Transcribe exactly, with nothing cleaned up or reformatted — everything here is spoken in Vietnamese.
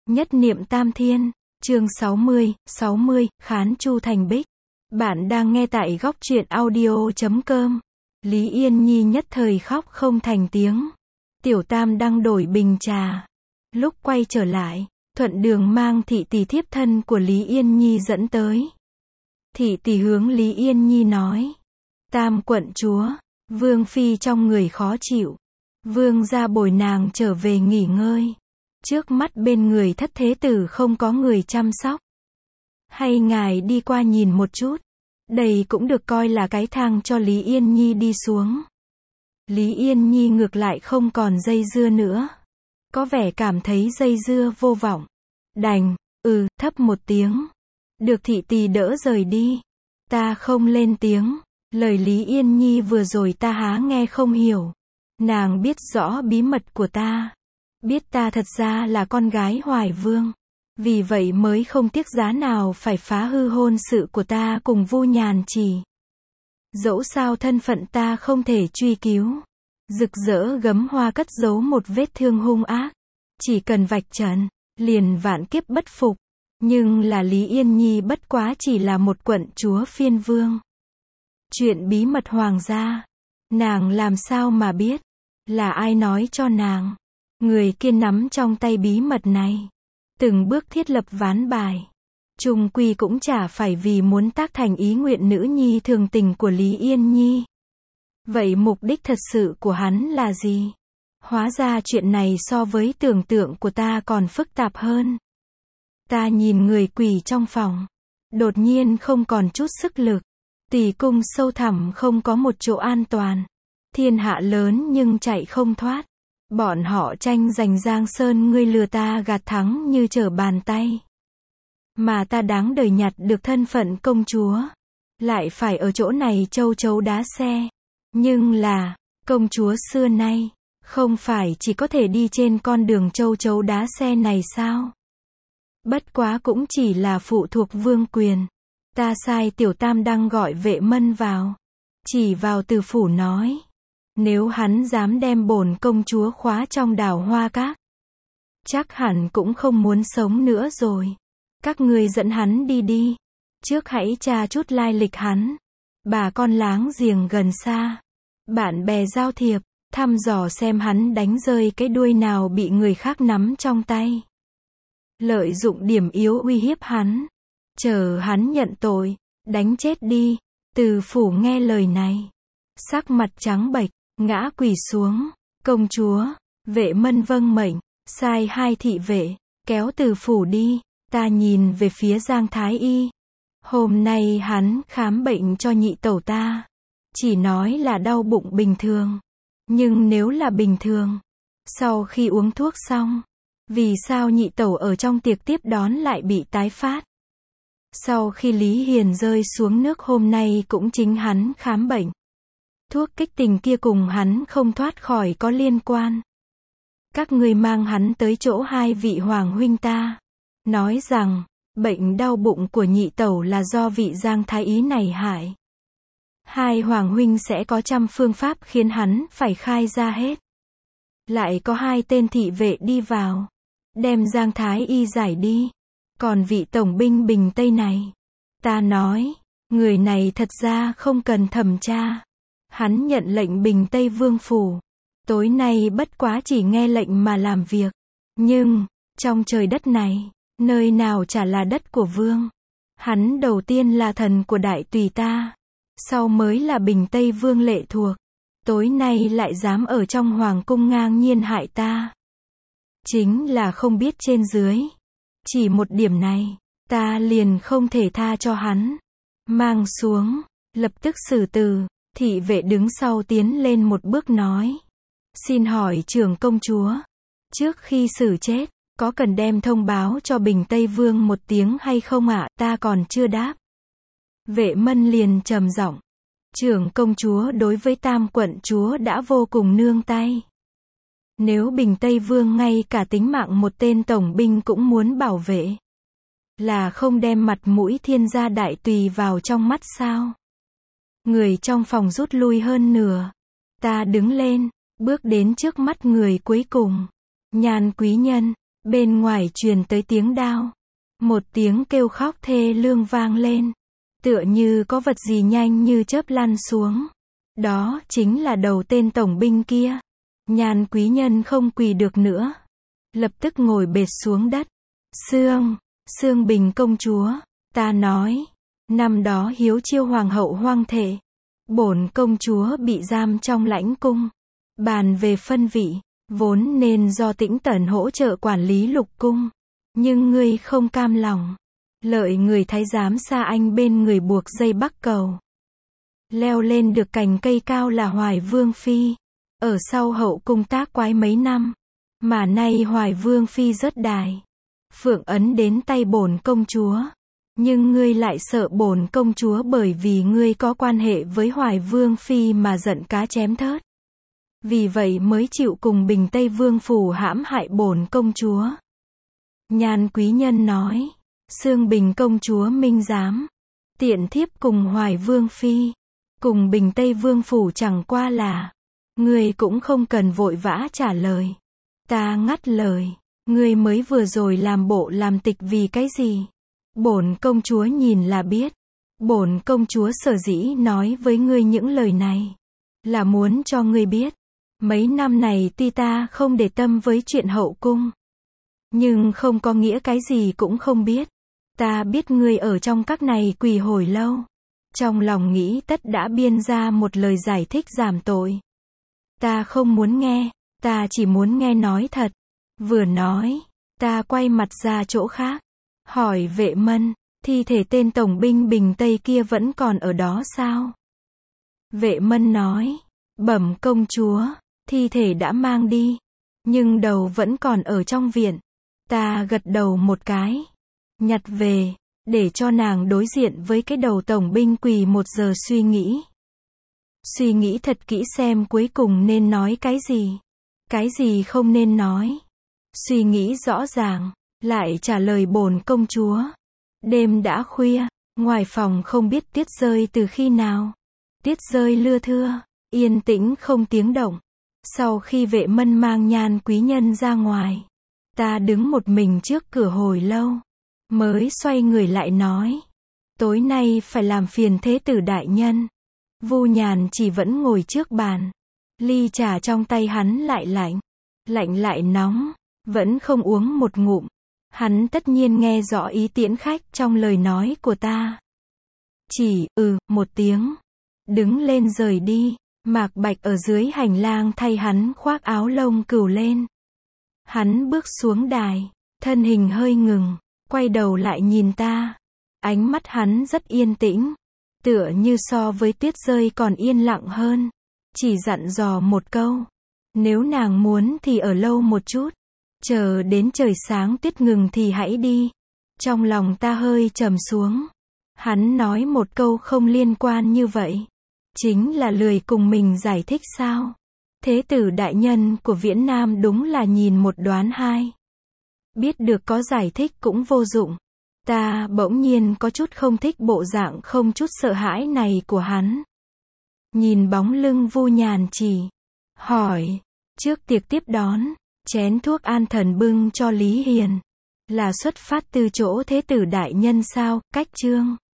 Nhất niệm tam thiên, chương sáu mươi, sáu mươi, khán Chu Thành Bích. Bạn đang nghe tại góc truyện audio chấm com. Lý Yên Nhi nhất thời khóc không thành tiếng. Tiểu Tam đang đổi bình trà. Lúc quay trở lại, thuận đường mang thị tỷ thiếp thân của Lý Yên Nhi dẫn tới. Thị tỷ hướng Lý Yên Nhi nói. Tam quận chúa, Vương Phi trong người khó chịu. Vương gia bồi nàng trở về nghỉ ngơi. Trước mắt bên người thất thế tử không có người chăm sóc. Hay ngài đi qua nhìn một chút. Đây cũng được coi là cái thang cho Lý Yên Nhi đi xuống. Lý Yên Nhi ngược lại không còn dây dưa nữa. Có vẻ cảm thấy dây dưa vô vọng. Đành, ừ, thấp một tiếng. Được thị tỳ đỡ rời đi. Ta không lên tiếng. Lời Lý Yên Nhi vừa rồi ta há nghe không hiểu. Nàng biết rõ bí mật của ta. Biết ta thật ra là con gái Hoài Vương. Vì vậy mới không tiếc giá nào phải phá hư hôn sự của ta cùng Vu Nhàn Chỉ. Dẫu sao thân phận ta không thể truy cứu. Rực rỡ gấm hoa cất giấu một vết thương hung ác. Chỉ cần vạch trần, liền vạn kiếp bất phục. Nhưng là Lý Yên Nhi bất quá chỉ là một quận chúa phiên vương. Chuyện bí mật hoàng gia, nàng làm sao mà biết? Là ai nói cho nàng? Người kia nắm trong tay bí mật này. Từng bước thiết lập ván bài. Chung quy cũng chả phải vì muốn tác thành ý nguyện nữ nhi thường tình của Lý Yên Nhi. Vậy mục đích thật sự của hắn là gì? Hóa ra chuyện này so với tưởng tượng của ta còn phức tạp hơn. Ta nhìn người quỳ trong phòng. Đột nhiên không còn chút sức lực. Tỳ cung sâu thẳm không có một chỗ an toàn. Thiên hạ lớn nhưng chạy không thoát. Bọn họ tranh giành Giang Sơn, ngươi lừa ta gạt thắng như trở bàn tay. Mà ta đáng đời nhặt được thân phận công chúa. Lại phải ở chỗ này châu chấu đá xe. Nhưng là, công chúa xưa nay, không phải chỉ có thể đi trên con đường châu chấu đá xe này sao? Bất quá cũng chỉ là phụ thuộc vương quyền. Ta sai Tiểu Tam đang gọi Vệ Mân vào. Chỉ vào Từ phủ nói. Nếu hắn dám đem bổn công chúa khóa trong đào Hoa Các, chắc hẳn cũng không muốn sống nữa rồi. Các ngươi dẫn hắn đi đi. Trước hãy tra chút lai lịch hắn. Bà con láng giềng gần xa. Bạn bè giao thiệp, thăm dò xem hắn đánh rơi cái đuôi nào bị người khác nắm trong tay. Lợi dụng điểm yếu uy hiếp hắn. Chờ hắn nhận tội, đánh chết đi. Từ phủ nghe lời này. Sắc mặt trắng bệch. Ngã quỳ xuống. Công chúa, Vệ Mân vâng mệnh, sai hai thị vệ, kéo Từ phủ đi. Ta nhìn về phía Giang Thái Y. Hôm nay hắn khám bệnh cho nhị tẩu ta. Chỉ nói là đau bụng bình thường. Nhưng nếu là bình thường, sau khi uống thuốc xong, vì sao nhị tẩu ở trong tiệc tiếp đón lại bị tái phát? Sau khi Lý Hiền rơi xuống nước hôm nay cũng chính hắn khám bệnh. Thuốc kích tình kia cùng hắn không thoát khỏi có liên quan. Các ngươi mang hắn tới chỗ hai vị hoàng huynh ta. Nói rằng, bệnh đau bụng của nhị tẩu là do vị Giang Thái Y này hại. Hai hoàng huynh sẽ có trăm phương pháp khiến hắn phải khai ra hết. Lại có hai tên thị vệ đi vào. Đem Giang Thái Y giải đi. Còn vị tổng binh Bình Tây này. Ta nói, người này thật ra không cần thẩm tra. Hắn nhận lệnh Bình Tây Vương phủ. Tối nay bất quá chỉ nghe lệnh mà làm việc. Nhưng, trong trời đất này, nơi nào chả là đất của vương. Hắn đầu tiên là thần của đại tùy ta. Sau mới là Bình Tây Vương lệ thuộc. Tối nay lại dám ở trong hoàng cung ngang nhiên hại ta. Chính là không biết trên dưới. Chỉ một điểm này, ta liền không thể tha cho hắn. Mang xuống, lập tức xử tử. Thị vệ đứng sau tiến lên một bước nói. Xin hỏi trưởng công chúa. Trước khi xử chết, có cần đem thông báo cho Bình Tây Vương một tiếng hay không ạ? À? Ta còn chưa đáp. Vệ Mân liền trầm giọng. Trưởng công chúa đối với Tam quận chúa đã vô cùng nương tay. Nếu Bình Tây Vương ngay cả tính mạng một tên tổng binh cũng muốn bảo vệ. Là không đem mặt mũi thiên gia đại tùy vào trong mắt sao? Người trong phòng rút lui hơn nửa. Ta đứng lên, bước đến trước mắt người cuối cùng. Nhan quý nhân, Bên ngoài truyền tới tiếng đao. Một tiếng kêu khóc thê lương vang lên. Tựa như có vật gì nhanh như chớp lăn xuống. Đó chính là đầu tên tổng binh kia. Nhan quý nhân không quỳ được nữa. Lập tức ngồi bệt xuống đất. Sương, Sương Bình công chúa, ta nói, năm đó hiếu chiêu hoàng hậu hoang thể. Bổn công chúa bị giam trong lãnh cung. Bàn về phân vị, vốn nên do Tĩnh Tần hỗ trợ quản lý lục cung. Nhưng ngươi không cam lòng. Lợi người thái giám xa anh bên người buộc dây bắc cầu. Leo lên được cành cây cao là Hoài Vương Phi. Ở sau hậu cung tác quái mấy năm. Mà nay Hoài Vương Phi rớt đài. Phượng ấn đến tay bổn công chúa. Nhưng ngươi lại sợ bổn công chúa bởi vì ngươi có quan hệ với Hoài Vương Phi mà giận cá chém thớt. Vì vậy mới chịu cùng Bình Tây Vương phủ hãm hại bổn công chúa. Nhan quý nhân nói. Sương Bình công chúa minh giám. Tiện thiếp cùng Hoài Vương Phi. Cùng Bình Tây Vương phủ chẳng qua là. Ngươi cũng không cần vội vã trả lời. Ta ngắt lời. Ngươi mới vừa rồi làm bộ làm tịch vì cái gì? Bổn công chúa nhìn là biết. Bổn công chúa sở dĩ nói với ngươi những lời này. Là muốn cho ngươi biết. Mấy năm này tuy ta không để tâm với chuyện hậu cung. Nhưng không có nghĩa cái gì cũng không biết. Ta biết ngươi ở trong các này quỳ hồi lâu. Trong lòng nghĩ tất đã biên ra một lời giải thích giảm tội. Ta không muốn nghe. Ta chỉ muốn nghe nói thật. Vừa nói, ta quay mặt ra chỗ khác. Hỏi Vệ Mân, thi thể tên tổng binh Bình Tây kia vẫn còn ở đó sao? Vệ Mân nói, bẩm công chúa, thi thể đã mang đi. Nhưng đầu vẫn còn ở trong viện. Ta gật đầu một cái. Nhặt về, để cho nàng đối diện với cái đầu tổng binh quỳ một giờ suy nghĩ. Suy nghĩ thật kỹ xem cuối cùng nên nói cái gì. Cái gì không nên nói. Suy nghĩ rõ ràng, lại trả lời bổn công chúa. Đêm đã khuya, ngoài phòng không biết tuyết rơi từ khi nào. Tuyết rơi lưa thưa, yên tĩnh không tiếng động. Sau khi Vệ Mân mang Nhan quý nhân ra ngoài, ta đứng một mình trước cửa hồi lâu, mới xoay người lại nói. Tối nay phải làm phiền thế tử đại nhân. Vu Nhàn chỉ vẫn ngồi trước bàn. Ly trà trong tay hắn lại lạnh. Lạnh lại nóng. Vẫn không uống một ngụm. Hắn tất nhiên nghe rõ ý tiễn khách trong lời nói của ta. Chỉ, ừ, một tiếng. Đứng lên rời đi. Mạc Bạch ở dưới hành lang thay hắn khoác áo lông cừu lên. Hắn bước xuống đài. Thân hình hơi ngừng. Quay đầu lại nhìn ta. Ánh mắt hắn rất yên tĩnh. Tựa như so với tuyết rơi còn yên lặng hơn. Chỉ dặn dò một câu. Nếu nàng muốn thì ở lâu một chút. Chờ đến trời sáng tuyết ngừng thì hãy đi. Trong lòng ta hơi trầm xuống. Hắn nói một câu không liên quan như vậy. Chính là lười cùng mình giải thích sao? Thế tử đại nhân của Viễn Nam đúng là nhìn một đoán hai. Biết được có giải thích cũng vô dụng. Ta bỗng nhiên có chút không thích bộ dạng không chút sợ hãi này của hắn. Nhìn bóng lưng Vu Nhàn chỉ. Hỏi. Trước tiệc tiếp đón. Chén thuốc an thần bưng cho Lý Hiền. Là xuất phát từ chỗ thế tử đại nhân sao? Cách chương.